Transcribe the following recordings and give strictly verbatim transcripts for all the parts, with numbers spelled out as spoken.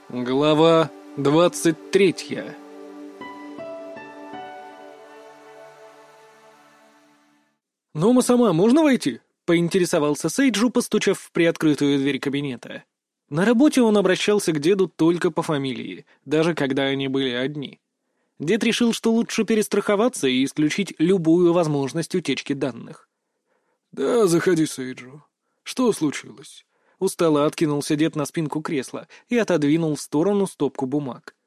Глава двадцать третья. «Нома сама, можно войти?» — поинтересовался Сейджу, постучав в приоткрытую дверь кабинета. На работе он обращался к деду только по фамилии, даже когда они были одни. Дед решил, что лучше перестраховаться и исключить любую возможность утечки данных. «Да, заходи, Сейджу. Что случилось?» Устало откинулся дед на спинку кресла и отодвинул в сторону стопку бумаг.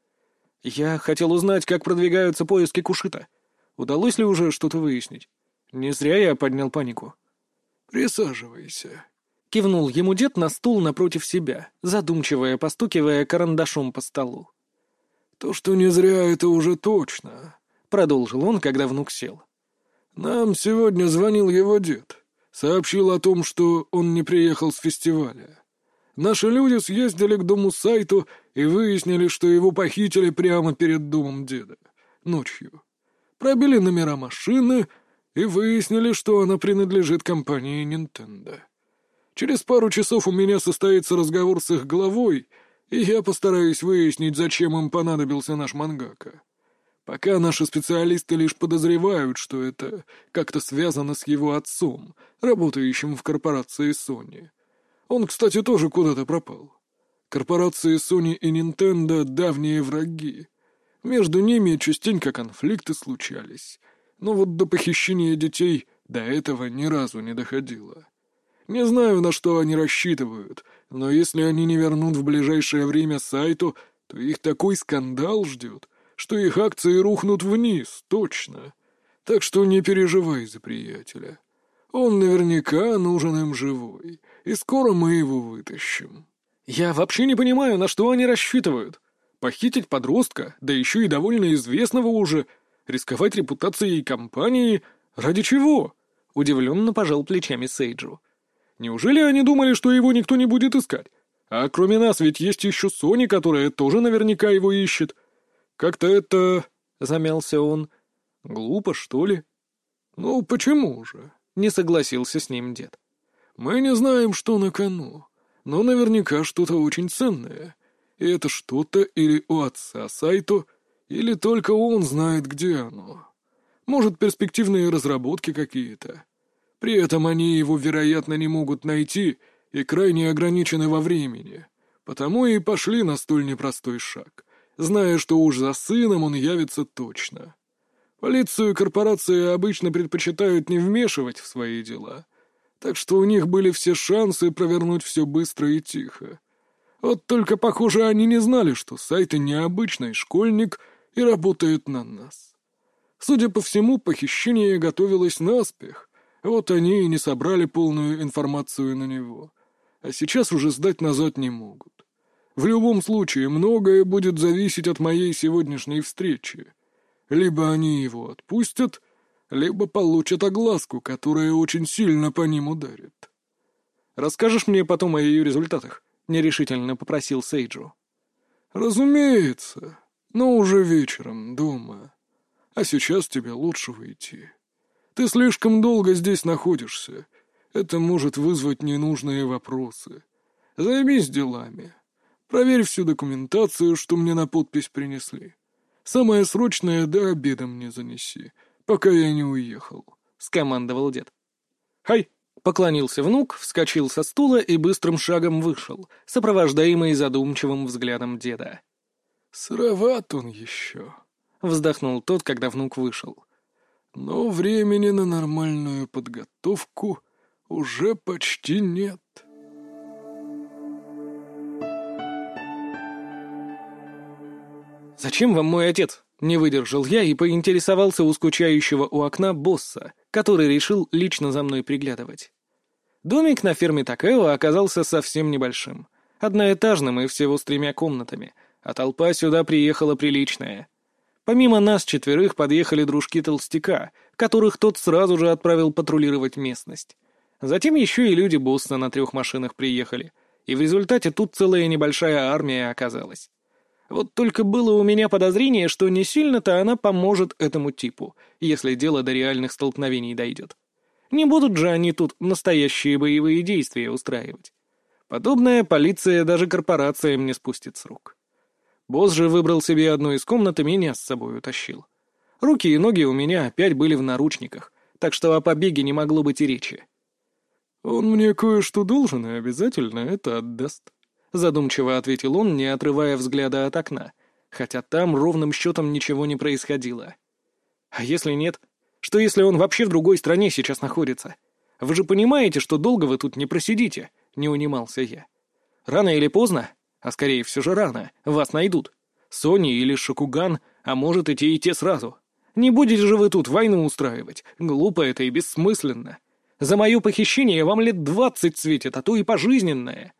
«Я хотел узнать, как продвигаются поиски Кушита. Удалось ли уже что-то выяснить? Не зря я поднял панику». «Присаживайся», — кивнул ему дед на стул напротив себя, задумчиво постукивая карандашом по столу. «То, что не зря, это уже точно», — продолжил он, когда внук сел. «Нам сегодня звонил его дед. Сообщил о том, что он не приехал с фестиваля. Наши люди съездили к дому Сайту и выяснили, что его похитили прямо перед домом деда. Ночью. Пробили номера машины и выяснили, что она принадлежит компании Nintendo. Через пару часов у меня состоится разговор с их главой, и я постараюсь выяснить, зачем им понадобился наш мангака. Пока наши специалисты лишь подозревают, что это как-то связано с его отцом, работающим в корпорации Sony. Он, кстати, тоже куда-то пропал. Корпорации Sony и Nintendo — давние враги. Между ними частенько конфликты случались. Но вот до похищения детей до этого ни разу не доходило. Не знаю, на что они рассчитывают, но если они не вернут в ближайшее время Сайту, то их такой скандал ждет, что их акции рухнут вниз, точно. Так что не переживай за приятеля. Он наверняка нужен им живой, и скоро мы его вытащим». «Я вообще не понимаю, на что они рассчитывают. Похитить подростка, да еще и довольно известного уже, рисковать репутацией компании, ради чего?» — удивленно пожал плечами Сейджу. «Неужели они думали, что его никто не будет искать? А кроме нас ведь есть еще Sony, которая тоже наверняка его ищет. Как-то это...» — замялся он. «Глупо, что ли?» «Ну, почему же?» — не согласился с ним дед. «Мы не знаем, что на кону, но наверняка что-то очень ценное. И это что-то или у отца Сайто, или только он знает, где оно. Может, перспективные разработки какие-то. При этом они его, вероятно, не могут найти и крайне ограничены во времени, потому и пошли на столь непростой шаг, зная, что уж за сыном он явится точно. Полицию и корпорации обычно предпочитают не вмешивать в свои дела, так что у них были все шансы провернуть все быстро и тихо. Вот только, похоже, они не знали, что Сайто необычный школьник и работает на нас. Судя по всему, похищение готовилось наспех, вот они и не собрали полную информацию на него, а сейчас уже сдать назад не могут. В любом случае, многое будет зависеть от моей сегодняшней встречи. Либо они его отпустят, либо получат огласку, которая очень сильно по ним ударит. «Расскажешь мне потом о ее результатах?» — нерешительно попросил Сейджу. «Разумеется, но уже вечером, дома. А сейчас тебе лучше выйти. Ты слишком долго здесь находишься. Это может вызвать ненужные вопросы. Займись делами. Проверь всю документацию, что мне на подпись принесли. Самое срочное до обеда мне занеси, пока я не уехал», — скомандовал дед. «Хай!» — поклонился внук, вскочил со стула и быстрым шагом вышел, сопровождаемый задумчивым взглядом деда. «Сыроват он еще», — вздохнул тот, когда внук вышел. «Но времени на нормальную подготовку уже почти нет». «Зачем вам мой отец?» — не выдержал я и поинтересовался у скучающего у окна босса, который решил лично за мной приглядывать. Домик на ферме Такео оказался совсем небольшим, одноэтажным и всего с тремя комнатами, а толпа сюда приехала приличная. Помимо нас четверых подъехали дружки толстяка, которых тот сразу же отправил патрулировать местность. Затем еще и люди босса на трех машинах приехали, и в результате тут целая небольшая армия оказалась. Вот только было у меня подозрение, что не сильно-то она поможет этому типу, если дело до реальных столкновений дойдет. Не будут же они тут настоящие боевые действия устраивать. Подобная полиция даже корпорациям не спустит с рук. Босс же выбрал себе одну из комнат и меня с собой утащил. Руки и ноги у меня опять были в наручниках, так что о побеге не могло быть и речи. «Он мне кое-что должен и обязательно это отдаст», — задумчиво ответил он, не отрывая взгляда от окна, хотя там ровным счетом ничего не происходило. «А если нет? Что если он вообще в другой стране сейчас находится? Вы же понимаете, что долго вы тут не просидите?» — не унимался я. «Рано или поздно, а скорее все же рано, вас найдут. Сони или Шокуган, а может и те, и те сразу. Не будете же вы тут войну устраивать, глупо это и бессмысленно. За мое похищение вам лет двадцать светит, а то и пожизненное».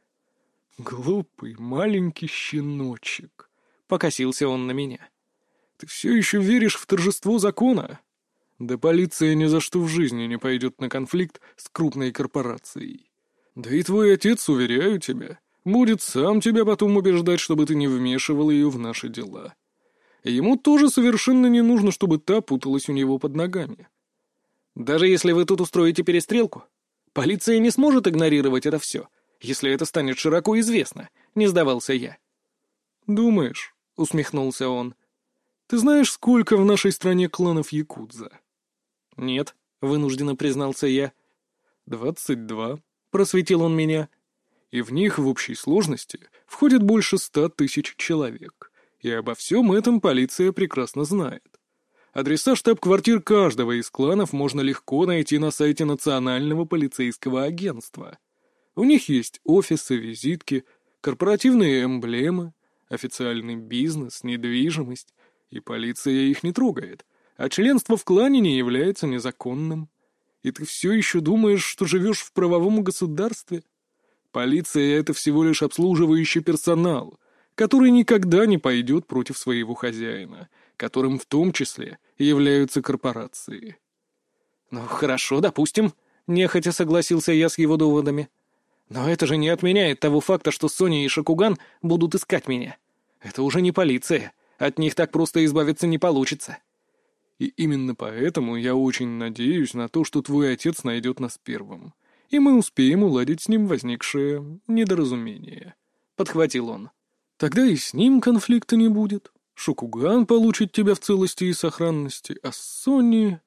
«Глупый маленький щеночек», — покосился он на меня. «Ты все еще веришь в торжество закона? Да полиция ни за что в жизни не пойдет на конфликт с крупной корпорацией. Да и твой отец, уверяю тебя, будет сам тебя потом убеждать, чтобы ты не вмешивал ее в наши дела. Ему тоже совершенно не нужно, чтобы та путалась у него под ногами». «Даже если вы тут устроите перестрелку, полиция не сможет игнорировать это все, если это станет широко известно», — не сдавался я. «Думаешь?» — усмехнулся он. «Ты знаешь, сколько в нашей стране кланов якудза?» «Нет», — вынужденно признался я. «Двадцать два», — просветил он меня. «И в них в общей сложности входит больше ста тысяч человек. И обо всем этом полиция прекрасно знает. Адреса штаб-квартир каждого из кланов можно легко найти на сайте Национального полицейского агентства. У них есть офисы, визитки, корпоративные эмблемы, официальный бизнес, недвижимость, и полиция их не трогает, а членство в клане не является незаконным. И ты все еще думаешь, что живешь в правовом государстве? Полиция — это всего лишь обслуживающий персонал, который никогда не пойдет против своего хозяина, которым в том числе являются корпорации. «Ну, хорошо, допустим», — нехотя согласился я с его доводами. «Но это же не отменяет того факта, что Соня и Шокуган будут искать меня. Это уже не полиция, от них так просто избавиться не получится». «И именно поэтому я очень надеюсь на то, что твой отец найдет нас первым, и мы успеем уладить с ним возникшее недоразумение», — подхватил он. «Тогда и с ним конфликта не будет. Шокуган получит тебя в целости и сохранности, а с Соней...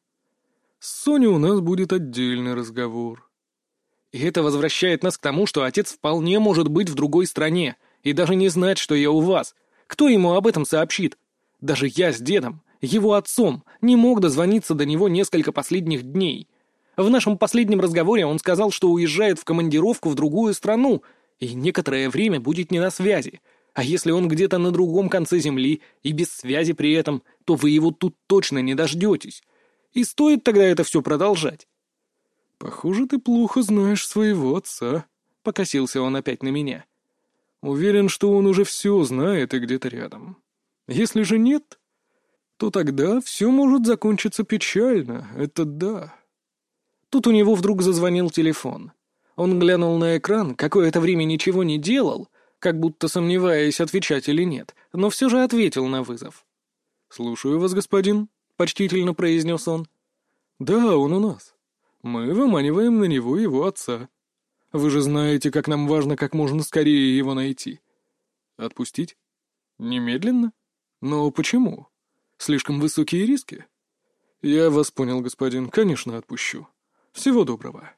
С Соней у нас будет отдельный разговор». «И это возвращает нас к тому, что отец вполне может быть в другой стране и даже не знать, что я у вас. Кто ему об этом сообщит? Даже я с дедом, его отцом, не мог дозвониться до него несколько последних дней. В нашем последнем разговоре он сказал, что уезжает в командировку в другую страну и некоторое время будет не на связи. А если он где-то на другом конце земли и без связи при этом, то вы его тут точно не дождетесь. И стоит тогда это все продолжать?» «Похоже, ты плохо знаешь своего отца», — покосился он опять на меня. «Уверен, что он уже все знает и где-то рядом. Если же нет, то тогда все может закончиться печально, это да». Тут у него вдруг зазвонил телефон. Он глянул на экран, какое-то время ничего не делал, как будто сомневаясь, отвечать или нет, но все же ответил на вызов. «Слушаю вас, господин», — почтительно произнес он. «Да, он у нас. Мы выманиваем на него его отца. Вы же знаете, как нам важно как можно скорее его найти. Отпустить? Немедленно? Но почему? Слишком высокие риски? Я вас понял, господин, конечно, отпущу. Всего доброго».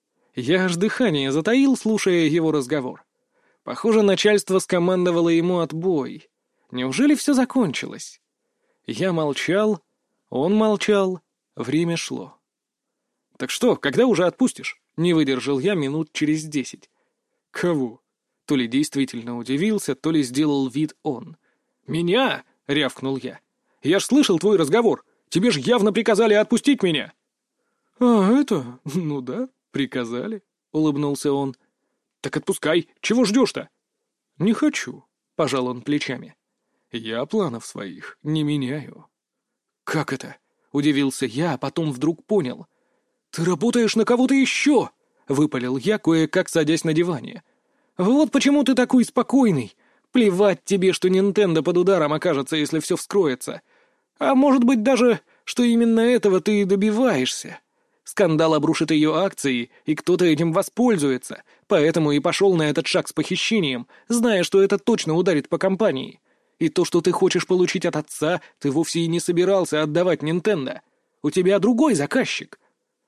Я аж дыхание затаил, слушая его разговор. Похоже, начальство скомандовало ему отбой. Неужели все закончилось? Я молчал, он молчал, время шло. «Так что, когда уже отпустишь?» — не выдержал я минут через десять. «Кого?» — то ли действительно удивился, то ли сделал вид он. «Меня?» — рявкнул я. «Я ж слышал твой разговор. Тебе ж явно приказали отпустить меня». «А, это? Ну да, приказали», — улыбнулся он. «Так отпускай. Чего ждешь-то?» «Не хочу», — пожал он плечами. «Я планов своих не меняю». «Как это?» — удивился я, а потом вдруг понял. «Ты работаешь на кого-то еще!» — выпалил я, кое-как садясь на диване. «Вот почему ты такой спокойный. Плевать тебе, что Нинтендо под ударом окажется, если все вскроется. А может быть даже, что именно этого ты и добиваешься. Скандал обрушит ее акции, и кто-то этим воспользуется, поэтому и пошел на этот шаг с похищением, зная, что это точно ударит по компании. И то, что ты хочешь получить от отца, ты вовсе и не собирался отдавать Nintendo. У тебя другой заказчик».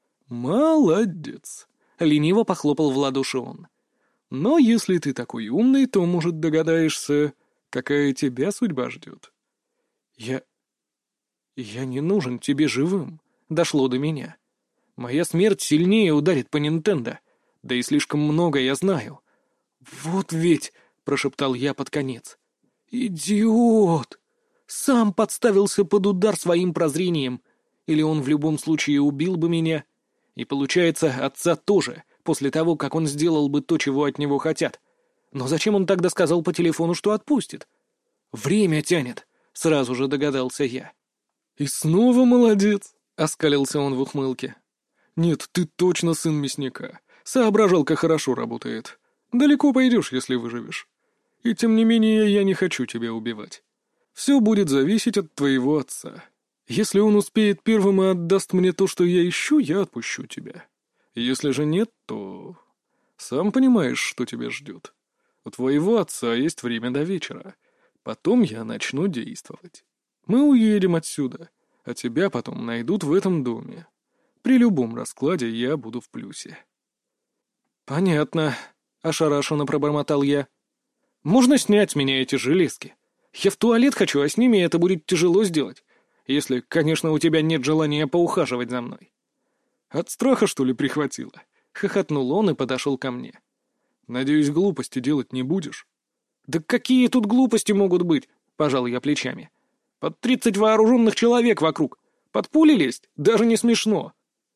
«Молодец», — лениво похлопал в ладоши он. «Но если ты такой умный, то, может, догадаешься, какая тебя судьба ждет». «Я... я не нужен тебе живым», — дошло до меня. «Моя смерть сильнее ударит по Nintendo, да и слишком много я знаю». «Вот ведь», — прошептал я под конец, — «идиот! Сам подставился под удар своим прозрением, или он в любом случае убил бы меня. И получается, отца тоже, после того, как он сделал бы то, чего от него хотят. Но зачем он тогда сказал по телефону, что отпустит? Время тянет», — сразу же догадался я. «И снова молодец», — оскалился он в ухмылке. «Нет, ты точно сын мясника. Соображалка хорошо работает. Далеко пойдешь, если выживешь. И тем не менее я не хочу тебя убивать. Все будет зависеть от твоего отца. Если он успеет первым и отдаст мне то, что я ищу, я отпущу тебя. Если же нет, то... Сам понимаешь, что тебя ждет. У твоего отца есть время до вечера. Потом я начну действовать. Мы уедем отсюда, а тебя потом найдут в этом доме. При любом раскладе я буду в плюсе». «Понятно», — ошарашенно пробормотал я. «Можно снять с меня эти железки? Я в туалет хочу, а с ними это будет тяжело сделать. Если, конечно, у тебя нет желания поухаживать за мной». «От страха, что ли, прихватило?» — хохотнул он и подошел ко мне. «Надеюсь, глупости делать не будешь?» «Да какие тут глупости могут быть?» — пожал я плечами. «Под тридцать вооруженных человек вокруг. Под пули лезть? Даже не смешно».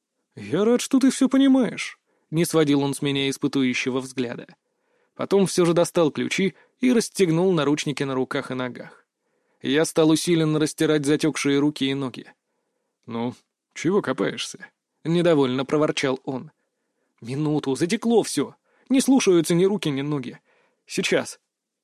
«Я рад, что ты все понимаешь», — не сводил он с меня испытующего взгляда. Потом все же достал ключи и расстегнул наручники на руках и ногах. Я стал усиленно растирать затекшие руки и ноги. «Ну, чего копаешься?» — недовольно проворчал он. «Минуту, затекло все. Не слушаются ни руки, ни ноги. Сейчас».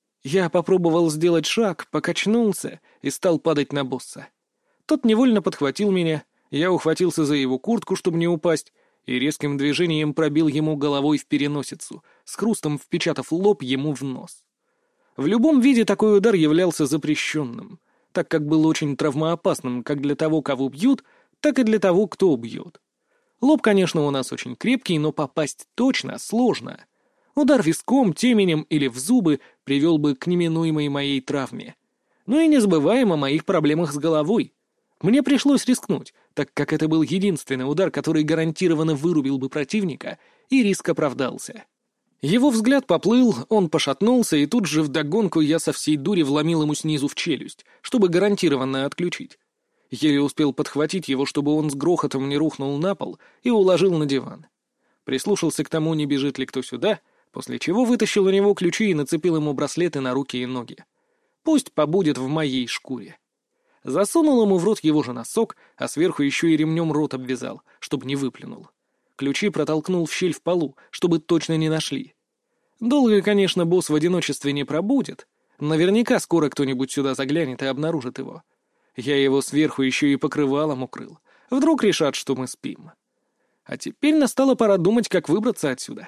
Я попробовал сделать шаг, покачнулся и стал падать на босса. Тот невольно подхватил меня, я ухватился за его куртку, чтобы не упасть, и резким движением пробил ему головой в переносицу, с хрустом впечатав лоб ему в нос. В любом виде такой удар являлся запрещенным, так как был очень травмоопасным как для того, кого бьют, так и для того, кто бьет. Лоб, конечно, у нас очень крепкий, но попасть точно сложно. Удар виском, теменем или в зубы привел бы к неминуемой моей травме. Ну и не забываем о моих проблемах с головой. Мне пришлось рискнуть, так как это был единственный удар, который гарантированно вырубил бы противника, и риск оправдался. Его взгляд поплыл, он пошатнулся, и тут же вдогонку я со всей дури вломил ему снизу в челюсть, чтобы гарантированно отключить. Еле успел подхватить его, чтобы он с грохотом не рухнул на пол, и уложил на диван. Прислушался к тому, не бежит ли кто сюда, после чего вытащил у него ключи и нацепил ему браслеты на руки и ноги. Пусть побудет в моей шкуре. Засунул ему в рот его же носок, а сверху еще и ремнем рот обвязал, чтобы не выплюнул. Ключи протолкнул в щель в полу, чтобы точно не нашли. Долго, конечно, босс в одиночестве не пробудет. Наверняка скоро кто-нибудь сюда заглянет и обнаружит его. Я его сверху еще и покрывалом укрыл. Вдруг решат, что мы спим. А теперь настала пора думать, как выбраться отсюда.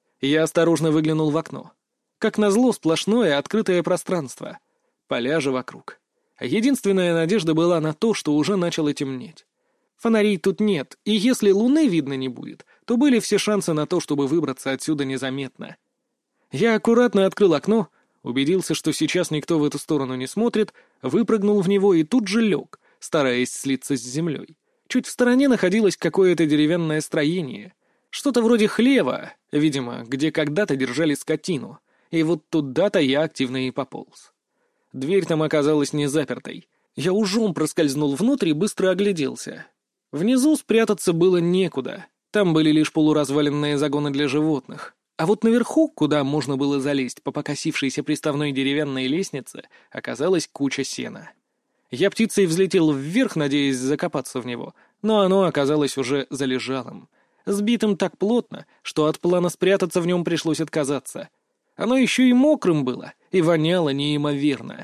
Я осторожно выглянул в окно. Как назло, сплошное открытое пространство. Поля же вокруг. Единственная надежда была на то, что уже начало темнеть. Фонарей тут нет, и если луны видно не будет, то были все шансы на то, чтобы выбраться отсюда незаметно. Я аккуратно открыл окно, убедился, что сейчас никто в эту сторону не смотрит, выпрыгнул в него и тут же лег, стараясь слиться с землей. Чуть в стороне находилось какое-то деревянное строение. Что-то вроде хлева, видимо, где когда-то держали скотину. И вот туда-то я активно и пополз. Дверь там оказалась не запертой. Я ужом проскользнул внутрь и быстро огляделся. Внизу спрятаться было некуда. Там были лишь полуразваленные загоны для животных. А вот наверху, куда можно было залезть по покосившейся приставной деревянной лестнице, оказалась куча сена. Я птицей взлетел вверх, надеясь закопаться в него, но оно оказалось уже залежалым. Сбитым так плотно, что от плана спрятаться в нем пришлось отказаться. Оно еще и мокрым было, и воняло неимоверно.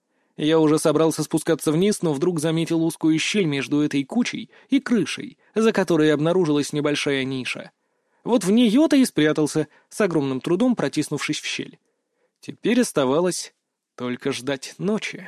Я уже собрался спускаться вниз, но вдруг заметил узкую щель между этой кучей и крышей, за которой обнаружилась небольшая ниша. Вот в нее-то и спрятался, с огромным трудом протиснувшись в щель. Теперь оставалось Только ждать ночи.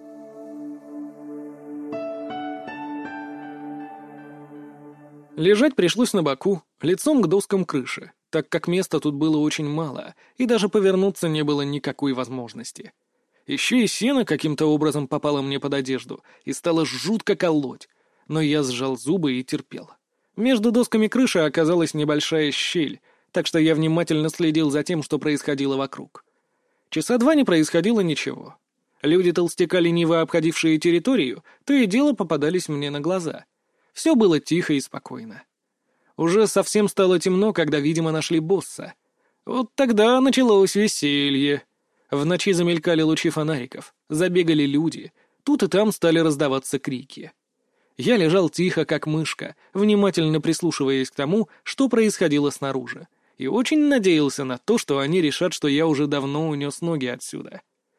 Лежать пришлось на боку, лицом к доскам крыши, так как места тут было очень мало, и даже повернуться не было никакой возможности. Еще и сено каким-то образом попало мне под одежду и стало жутко колоть, но я сжал зубы и терпел. Между досками крыши оказалась небольшая щель, так что я внимательно следил за тем, что происходило вокруг. Часа два не происходило ничего. Люди-толстяка, лениво обходившие территорию, то и дело попадались мне на глаза. Все было тихо и спокойно. Уже совсем стало темно, когда, видимо, нашли босса. Вот тогда началось веселье. В ночи замелькали лучи фонариков, забегали люди, тут и там стали раздаваться крики. Я лежал тихо, как мышка, внимательно прислушиваясь к тому, что происходило снаружи, и очень надеялся на то, что они решат, что я уже давно унес ноги отсюда.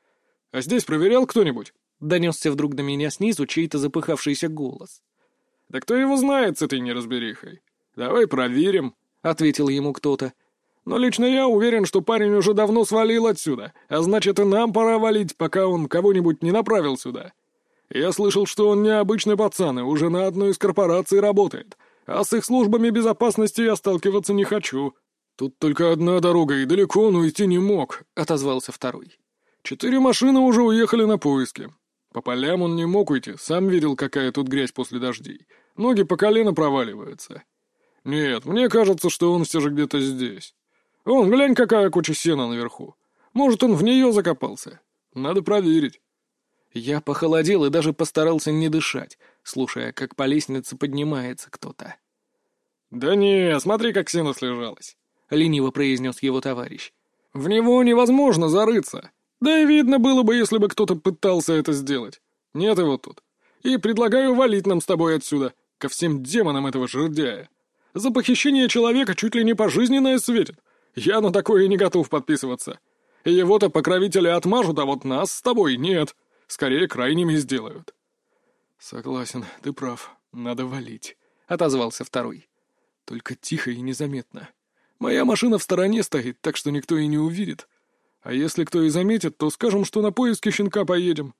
«А здесь проверял кто-нибудь?» — донесся вдруг до меня снизу чей-то запыхавшийся голос. «Да кто его знает с этой неразберихой? Давай проверим», — ответил ему кто-то. «Но лично я уверен, что парень уже давно свалил отсюда, а значит и нам пора валить, пока он кого-нибудь не направил сюда. Я слышал, что он необычный пацан и уже на одной из корпораций работает, а с их службами безопасности я сталкиваться не хочу. Тут только одна дорога, и далеко он уйти не мог», — отозвался второй. «Четыре машины уже уехали на поиски. По полям он не мог уйти, сам видел, какая тут грязь после дождей. Ноги по колено проваливаются. Нет, мне кажется, что он все же где-то здесь. Вон, глянь, какая куча сена наверху. Может, он в нее закопался. Надо проверить». Я похолодел и даже постарался не дышать, слушая, как по лестнице поднимается кто-то. «Да не, смотри, как сено слежалось», — лениво произнес его товарищ. «В него невозможно зарыться. Да и видно было бы, если бы кто-то пытался это сделать. Нет его тут. И предлагаю валить нам с тобой отсюда, ко всем демонам этого жердяя. За похищение человека чуть ли не пожизненное светит. Я на такое не готов подписываться. Его-то покровители отмажут, а вот нас с тобой нет. Скорее крайними сделают». «Согласен, ты прав. Надо валить», — отозвался второй. «Только тихо и незаметно. Моя машина в стороне стоит, так что никто и не увидит. А если кто и заметит, то скажем, что на поиски щенка поедем».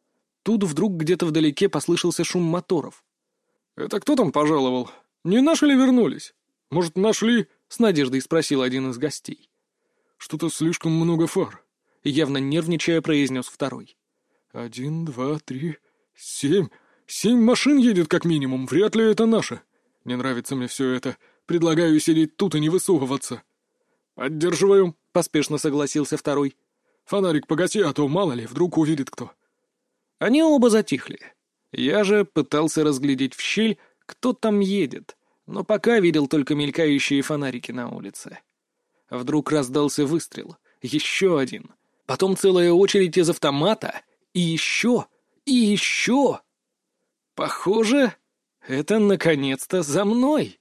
Тут вдруг где-то вдалеке послышался шум моторов. «Это кто там пожаловал? Не наши ли вернулись? Может, нашли?» — с надеждой спросил один из гостей. «Что-то слишком много фар», — явно нервничая произнес второй. «Один, два, три, семь. Семь машин едет как минимум, вряд ли это наши. Не нравится мне все это. Предлагаю сидеть тут и не высовываться». «Поддерживаю», — поспешно согласился второй. «Фонарик погаси, а то мало ли, вдруг увидит кто». Они оба затихли. Я же пытался разглядеть в щель, кто там едет, но пока видел только мелькающие фонарики на улице. Вдруг раздался выстрел. Еще один. Потом целая очередь из автомата. И еще. И еще. Похоже, это наконец-то за мной.